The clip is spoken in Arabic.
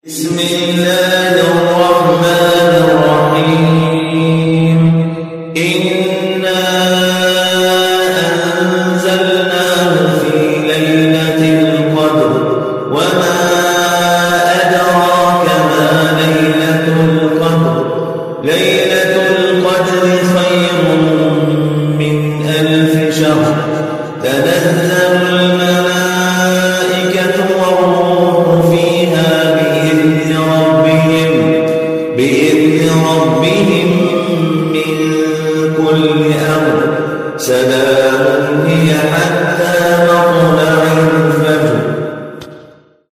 بسم الله الرحمن الرحيم إنا أنزلناه في ليلة القدر وما أدراك ما ليلة القدر ليلة القدر خير من 1000 شهر تنزل الملائكة والروح فيها بإذن ربهم من كل أمر سلام